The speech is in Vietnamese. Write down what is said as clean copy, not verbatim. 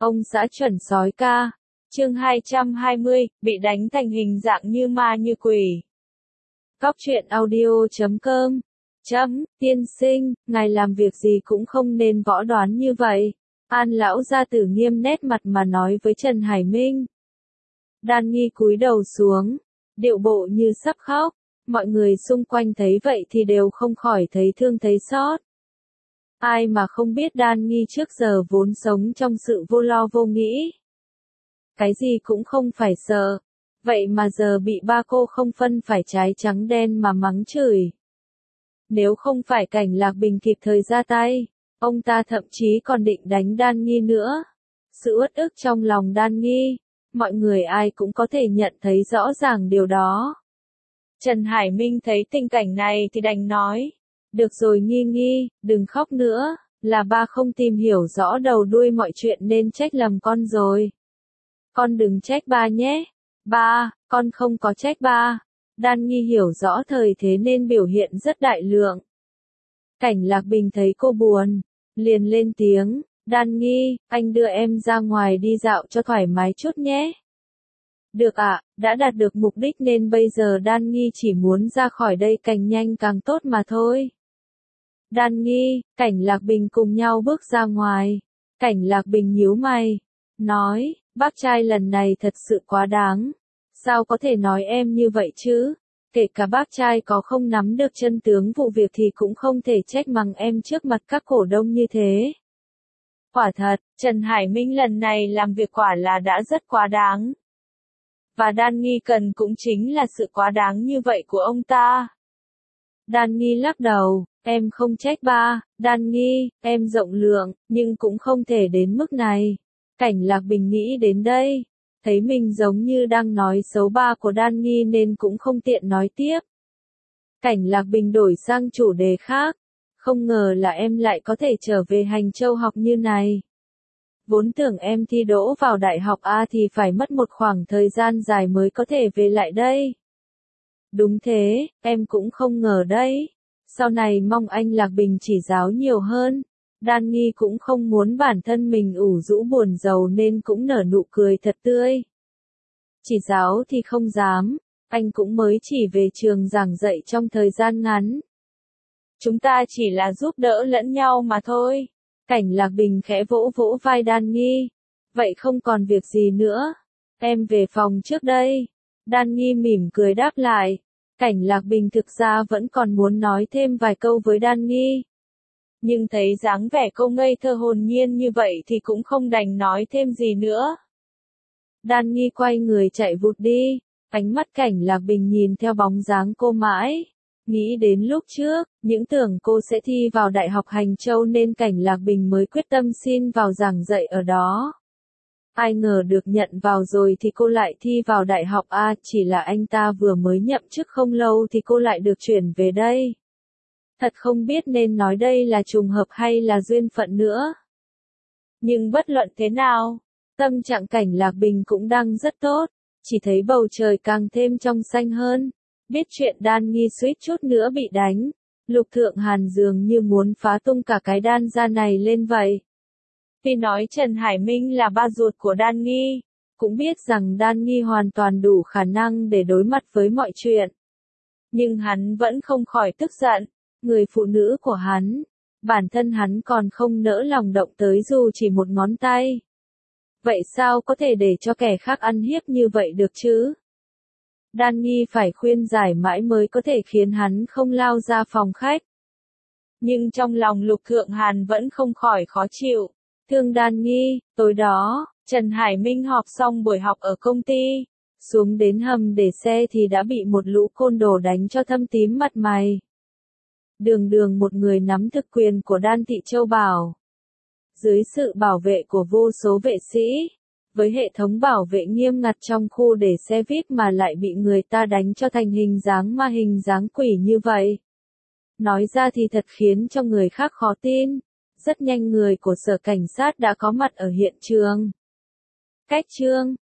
Ông xã chuẩn sói ca. Chương 220, bị đánh thành hình dạng như ma như quỷ. Cóc truyện audio.com. Tiên sinh, ngài làm việc gì cũng không nên võ đoán như vậy. An lão gia tử nghiêm nét mặt mà nói với Trần Hải Minh. Đan Nghi cúi đầu xuống, điệu bộ như sắp khóc. Mọi người xung quanh thấy vậy thì đều không khỏi thấy thương thấy xót. Ai mà không biết Đan Nghi trước giờ vốn sống trong sự vô lo vô nghĩ. Cái gì cũng không phải sợ. Vậy mà giờ bị ba cô không phân phải trái trắng đen mà mắng chửi. Nếu không phải Cảnh Lạc Bình kịp thời ra tay, ông ta thậm chí còn định đánh Đan Nghi nữa. Sự uất ức trong lòng Đan Nghi, mọi người ai cũng có thể nhận thấy rõ ràng điều đó. Trần Hải Minh thấy tình cảnh này thì đành nói. Được rồi Nghi, đừng khóc nữa, là ba không tìm hiểu rõ đầu đuôi mọi chuyện nên trách lầm con rồi. Con đừng trách ba nhé. Ba, con không có trách ba. Đan Nghi hiểu rõ thời thế nên biểu hiện rất đại lượng. Cảnh Lạc Bình thấy cô buồn, liền lên tiếng, Đan Nghi, anh đưa em ra ngoài đi dạo cho thoải mái chút nhé. Được ạ, đã đạt được mục đích nên bây giờ Đan Nghi chỉ muốn ra khỏi đây càng nhanh càng tốt mà thôi. Đan Nghi, Cảnh Lạc Bình cùng nhau bước ra ngoài. Cảnh Lạc Bình nhíu mày, nói, bác trai lần này thật sự quá đáng. Sao có thể nói em như vậy chứ? Kể cả bác trai có không nắm được chân tướng vụ việc thì cũng không thể trách mắng em trước mặt các cổ đông như thế. Quả thật, Trần Hải Minh lần này làm việc quả là đã rất quá đáng. Và Đan Nghi cần cũng chính là sự quá đáng như vậy của ông ta. Đan Nghi lắc đầu, em không trách ba, Đan Nghi, em rộng lượng, nhưng cũng không thể đến mức này. Cảnh Lạc Bình nghĩ đến đây, thấy mình giống như đang nói xấu ba của Đan Nghi nên cũng không tiện nói tiếp. Cảnh Lạc Bình đổi sang chủ đề khác, không ngờ là em lại có thể trở về Hành Châu học như này. Vốn tưởng em thi đỗ vào đại học A thì phải mất một khoảng thời gian dài mới có thể về lại đây. Đúng thế, em cũng không ngờ đấy. Sau này mong anh Lạc Bình chỉ giáo nhiều hơn. Đan Nghi cũng không muốn bản thân mình ủ rũ buồn rầu nên cũng nở nụ cười thật tươi. Chỉ giáo thì không dám, anh cũng mới chỉ về trường giảng dạy trong thời gian ngắn. Chúng ta chỉ là giúp đỡ lẫn nhau mà thôi. Cảnh Lạc Bình khẽ vỗ vỗ vai Đan Nghi. Vậy không còn việc gì nữa. Em về phòng trước đây. Đan Nghi mỉm cười đáp lại. Cảnh Lạc Bình thực ra vẫn còn muốn nói thêm vài câu với Đan Nghi. Nhưng thấy dáng vẻ cô ngây thơ hồn nhiên như vậy thì cũng không đành nói thêm gì nữa. Đan Nghi quay người chạy vụt đi. Ánh mắt Cảnh Lạc Bình nhìn theo bóng dáng cô mãi. Nghĩ đến lúc trước, những tưởng cô sẽ thi vào Đại học Hành Châu nên Cảnh Lạc Bình mới quyết tâm xin vào giảng dạy ở đó. Ai ngờ được nhận vào rồi thì cô lại thi vào Đại học A, chỉ là anh ta vừa mới nhậm chức không lâu thì cô lại được chuyển về đây. Thật không biết nên nói đây là trùng hợp hay là duyên phận nữa. Nhưng bất luận thế nào, tâm trạng Cảnh Lạc Bình cũng đang rất tốt, chỉ thấy bầu trời càng thêm trong xanh hơn. Biết chuyện Đan Nghi suýt chút nữa bị đánh, Lục Thượng Hàn dường như muốn phá tung cả cái Đan gia này lên vậy. Vì nói Trần Hải Minh là ba ruột của Đan Nghi, cũng biết rằng Đan Nghi hoàn toàn đủ khả năng để đối mặt với mọi chuyện. Nhưng hắn vẫn không khỏi tức giận, người phụ nữ của hắn, bản thân hắn còn không nỡ lòng động tới dù chỉ một ngón tay. Vậy sao có thể để cho kẻ khác ăn hiếp như vậy được chứ? Đan Nghi phải khuyên giải mãi mới có thể khiến hắn không lao ra phòng khách. Nhưng trong lòng Lục Thượng Hàn vẫn không khỏi khó chịu. Thương Đan Nghi, tối đó, Trần Hải Minh họp xong buổi học ở công ty. Xuống đến hầm để xe thì đã bị một lũ côn đồ đánh cho thâm tím mặt mày. Đường một người nắm thực quyền của Đan Thị Châu Bảo. Dưới sự bảo vệ của vô số vệ sĩ. Với hệ thống bảo vệ nghiêm ngặt trong khu để xe VIP mà lại bị người ta đánh cho thành hình dáng ma hình dáng quỷ như vậy. Nói ra thì thật khiến cho người khác khó tin. Rất nhanh người của sở cảnh sát đã có mặt ở hiện trường. Cách chương